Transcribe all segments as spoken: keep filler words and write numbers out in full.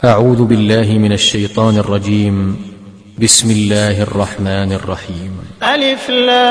أعوذ بالله من الشيطان الرجيم. بسم الله الرحمن الرحيم. ألف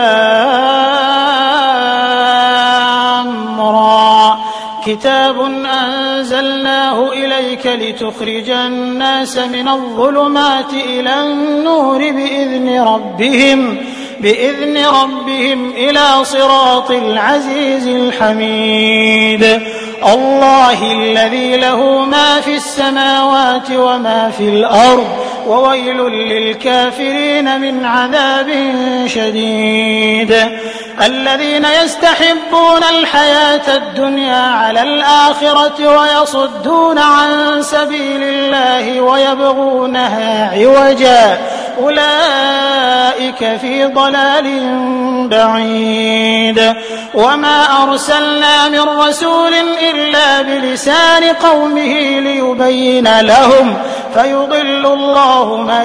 لام را كتاب أنزلناه إليك لتخرج الناس من الظلمات إلى النور بإذن ربهم بإذن ربهم إلى صراط العزيز الحميد الله الذي له ما في السماوات وما في الأرض وويل للكافرين من عذاب شديد الذين يستحبون الحياة الدنيا على الآخرة ويصدون عن سبيل الله ويبغونها عوجا أولئك في ضلال بعيد وما أرسلنا من رسول إلا بلسان قومه ليبين لهم فيضل الله من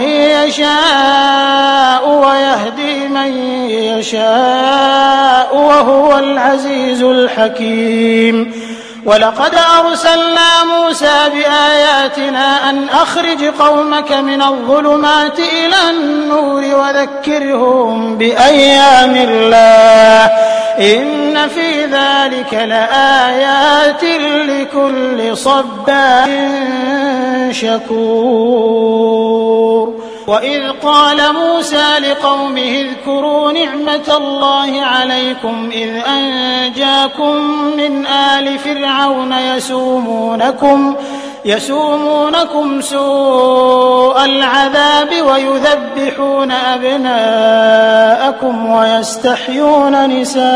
يشاء ويهدي من يشاء وهو العزيز الحكيم ولقد أرسلنا موسى بآياتنا أن أخرج قومك من الظلمات إلى النور وذكرهم بأيام الله إن في ذلك لآيات لكل صبار شكور وإذ قال موسى لقومه اذكروا نعمة الله عليكم إذ أنجاكم من آل فرعون يسومونكم يسومونكم سوء العذاب ويذبحون أبناءكم ويستحيون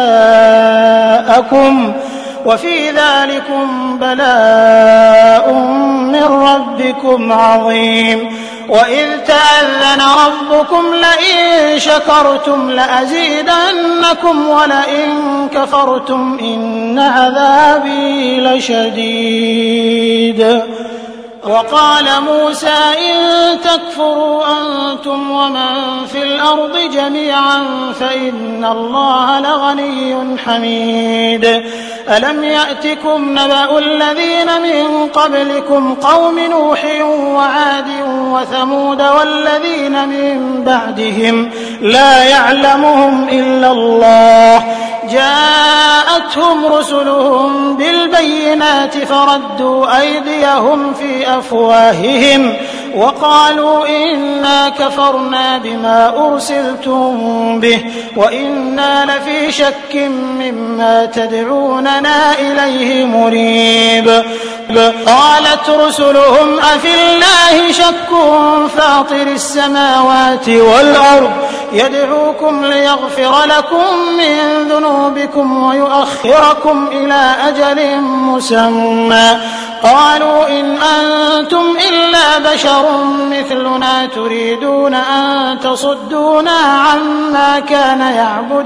نساءكم وفي ذلكم بلاء من ربكم عظيم وإذ تأذن ربكم لئن شكرتم لأزيدنكم ولئن كفرتم إن عذابي لشديد وقال موسى إن تكفروا أنتم ومن في الأرض جميعا فإن الله لغني حميد ألم يأتكم نبأ الذين من قبلكم قوم نوح وعاد وثمود والذين من بعدهم لا يعلمهم إلا الله جاءتهم رسلهم بالبينات فردوا أيديهم في أفواههم وقالوا إنا كفرنا بما أرسلتم به وإنا لفي شك مما تدعوننا إليه مريب قالت رسلهم أفي الله شك فاطر السماوات والأرض يدعوكم ليغفر لكم من ذنوبكم ويؤخركم إلى أجل مسمى قالوا إن أنتم إلا بشر مثلنا تريدون أن تصدونا عما كان يعبد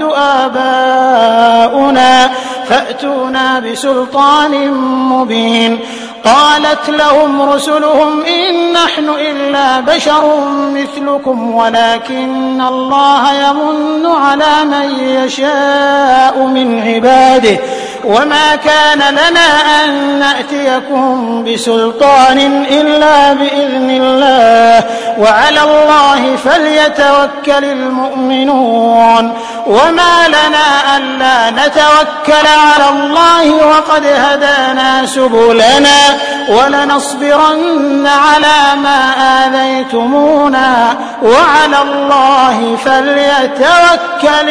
آباؤنا فأتونا بسلطان مبين قالت لهم رسلهم إن نحن إلا بشر مثلكم ولكن الله يمن على من يشاء من عباده وما كان لنا أن نأتيكم بسلطان إلا بإذن الله وعلى الله فليتوكل المؤمنون وما لنا ألا نتوكل على الله وقد هدانا سبلنا ولنصبرن على ما آذيتمونا وعلى الله فليتوكل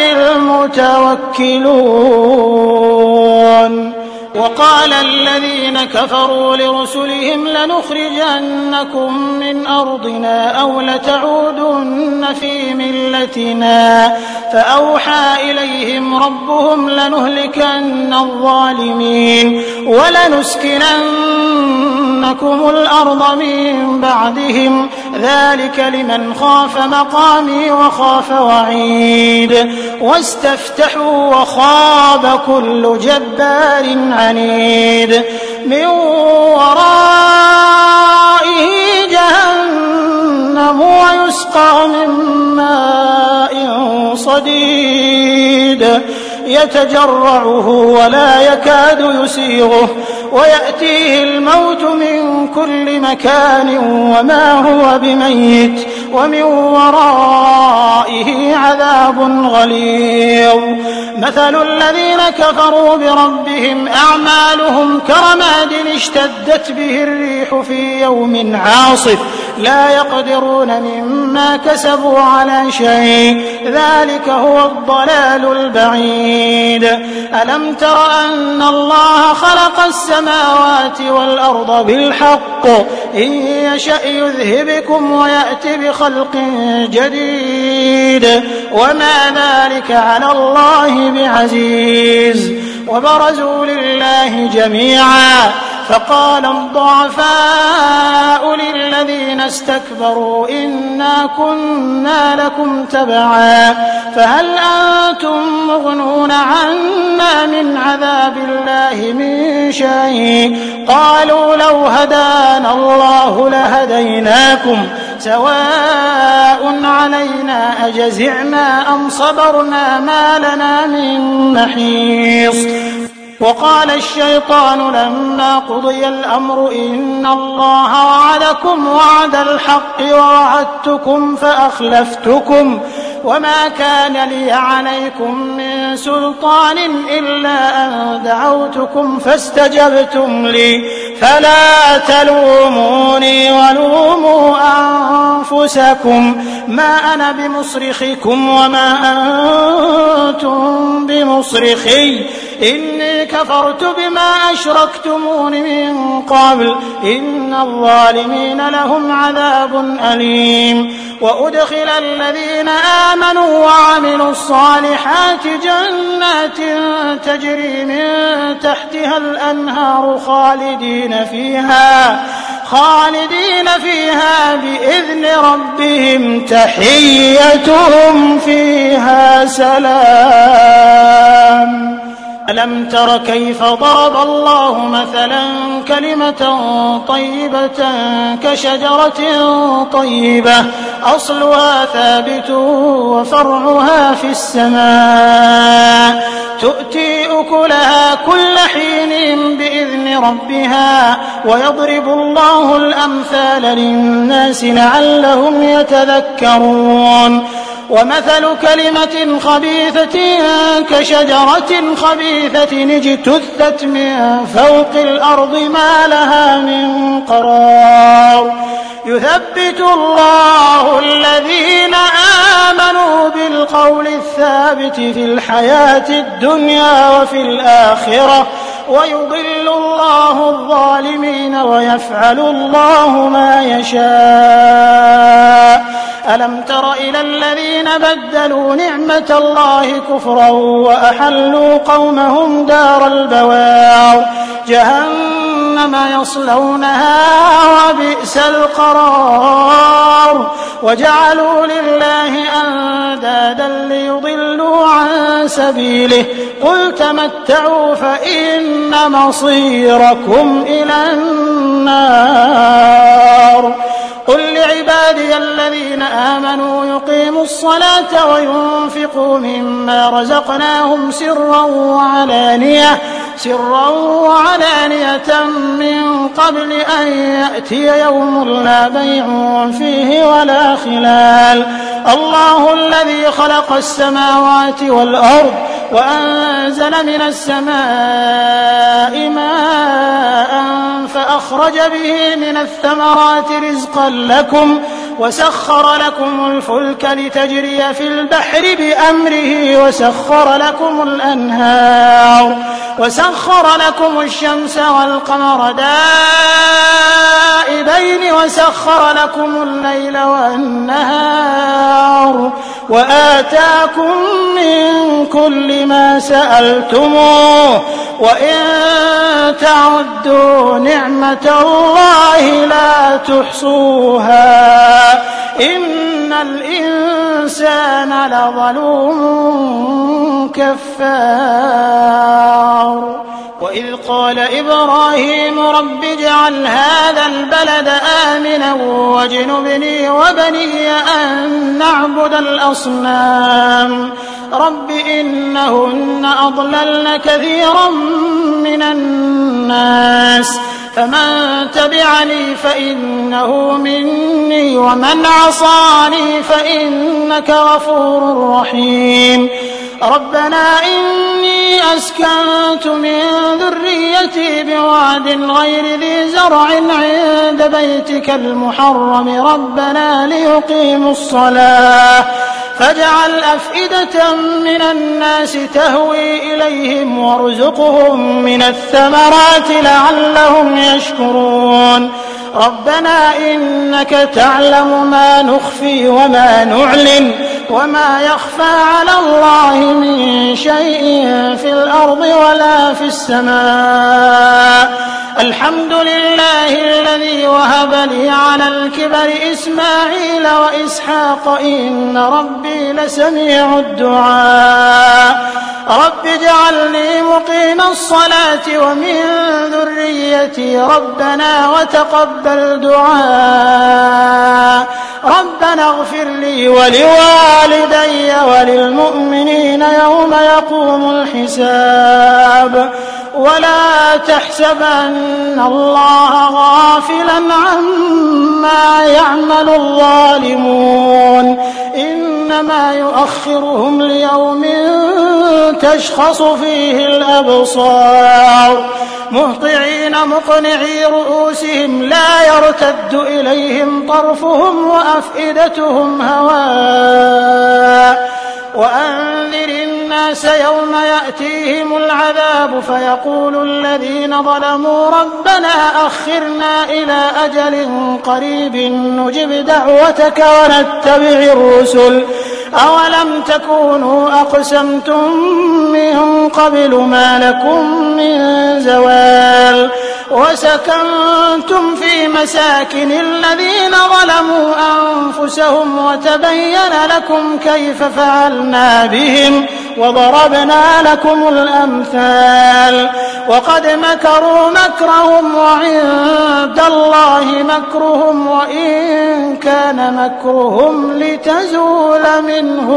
المتوكلون وقال الذين كفروا لرسلهم لنخرجنكم من أرضنا أو لتعودن في ملتنا فأوحى إليهم ربهم لنهلكن الظالمين ولنسكننكم الأرض من بعدهم ذلك لمن خاف مقامي وخاف وعيد واستفتحوا وخاب كل جبار عنيد من ورائه جهنم ويسقى من ماء صديد يتجرعه ولا يكاد يسيغه ويأتيه الموت من من كل مكان وما هو بميت ومن ورائه عذاب غليظ. مثل الذين كفروا بربهم أعمالهم كرماد اشتدت به الريح في يوم عاصف لا يقدرون مما كسبوا على شيء ذلك هو الضلال البعيد. ألم تر أن الله خلق السماوات والأرض بالحق إن يشأ يذهبكم ويأتي بخلق جديد وما ذلك على الله بعزيز. وبرزوا لله جميعا فقال الضعفاء للذين استكبروا إنا كنا لكم تبعا فهل أنتم مغنون عنا من عذاب الله من شيء قالوا لو هدانا الله لهديناكم سواء علينا أجزعنا أم صبرنا ما لنا من محيص. وقال الشيطان لما قضي الأمر إن الله وعدكم وعد الحق ووعدتكم فأخلفتكم وما كان لي عليكم من سلطان إلا أن دعوتكم فاستجبتم لي فلا تلوموني ولوموا أنفسكم ما أنا بمصرخكم وما أنتم بمصرخي إني كفرت بما أشركتمون من قبل إن الظالمين لهم عذاب أليم. وأدخل الذين آمنوا وعملوا الصالحات جنات تجري من تحتها الأنهار خالدين فيها خالدين فيها بإذن ربهم تحيتهم فيها سلام. ألم تر كيف ضرب الله مثلا كلمة طيبة كشجرة طيبة أصلها ثابت وفرعها في السماء تؤتي أكلها كل حين بإذن ربها ويضرب الله الأمثال للناس لعلهم يتذكرون. ومثل كلمة خبيثة كشجرة خبيثة اجتثت من فوق الأرض ما لها من قرار يثبت الله الذين آمنوا بالقول الثابت في الحياة الدنيا وفي الآخرة ويضل الله الظالمين ويفعل الله ما يشاء. ألم تر إلى الذين بدلوا نعمة الله كفرا وأحلوا قومهم دار البوار جهنم يصلونها وبئس القرار وجعلوا لله أندادا ليضلوا عن سبيله قل تمتعوا فإن مصيركم إلى النار. قل لعبادي الذين آمنوا يقيموا الصلاة وينفقوا مما رزقناهم سرا وعلانية سرا وعلانية من قبل أن يأتي يوم لا بيع فيه ولا خلال. الله الذي خلق السماوات والأرض وأنزل من السماء ماء فأخرج به من الثمرات رزقا لكم وسخر لكم الفلك لتجري في البحر بأمره وسخر لكم الأنهار وسخر لكم الشمس والقمر دائبين وسخر لكم الليل والنهار وآتاكم من كل ما سألتموه وإن تعدوا نعمة الله لا تحصوها إن الإنسان لظلوم كفار. وإذ قال إبراهيم رب اجعل هذا البلد آمنا واجنبني وبني أن نعبد الأصنام رب إنهن أضللن كثيرا من الناس فمن تبعني فإنه مني ومن عصاني فإنك غفور رحيم ربنا إني أسكنت من ذريتي بواد غير ذي زرع عند بيتك المحرم ربنا ليقيموا الصلاة فاجعل أفئدة من الناس تهوي إليهم وارزقهم من الثمرات لعلهم يشكرون ربنا إنك تعلم ما نخفي وما نعلن وما يخفى على الله من شيء في الأرض ولا في السماء الحمد لله الذي وهب لي على الكبر إسماعيل وإسحاق إن ربي لسميع الدعاء رب اجعلني مقيم الصلاة ومن ذريتي ربنا وتقبل دعاء ربنا اغفر لي ولوالدي وللمؤمنين يوم يقوم الحساب ولا تحسبن الله غافلا عما يعمل الظالمون إنما يؤخرهم ليوم تشخص فيه الأبصار مهطعين مقنعي رؤوسهم لا يرتد إليهم طرفهم وأفئدتهم هواء وأنذر الناس يوم يأتيهم العذاب فيقول الذين ظلموا ربنا أخرنا إلى أجل قريب نجب دعوتك ونتبع الرسل أولم تكونوا أقسمتم من قبل ما لكم من زوال وسكنتم في مساكن الذين ظلموا أنفسهم وتبين لكم كيف فعلنا بهم وضربنا لكم الأمثال وقد مكروا مكرهم وعند الله مكرهم وإن كان مكرهم لتزول منه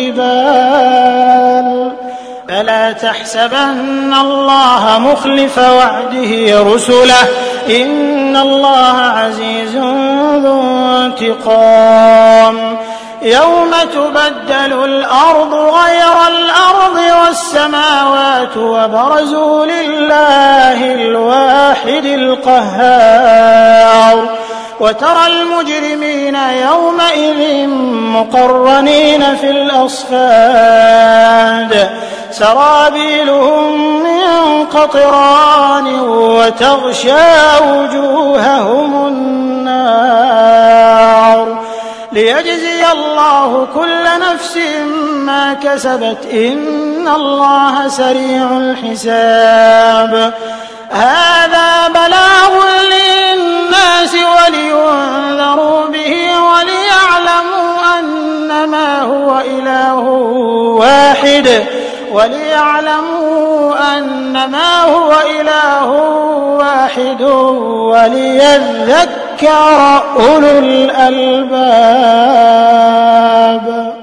الجبال فلا تحسبن الله مخلف وعده رسله إن الله عزيز ذو انتقام يوم تبدل الأرض غير الأرض والسماوات وبرزوا لله الواحد القهار وترى المجرمين يومئذ مقرنين في الأصفاد سرابيلهم من قطران وتغشى وجوههم النار ليجزي الله كل نفس ما كسبت إن الله سريع الحساب هذا بلاغ للناس ولينذروا به وليعلموا أنما هو إله واحد وليعلموا أنما هو إله واحد وليذكر أولو الألباب.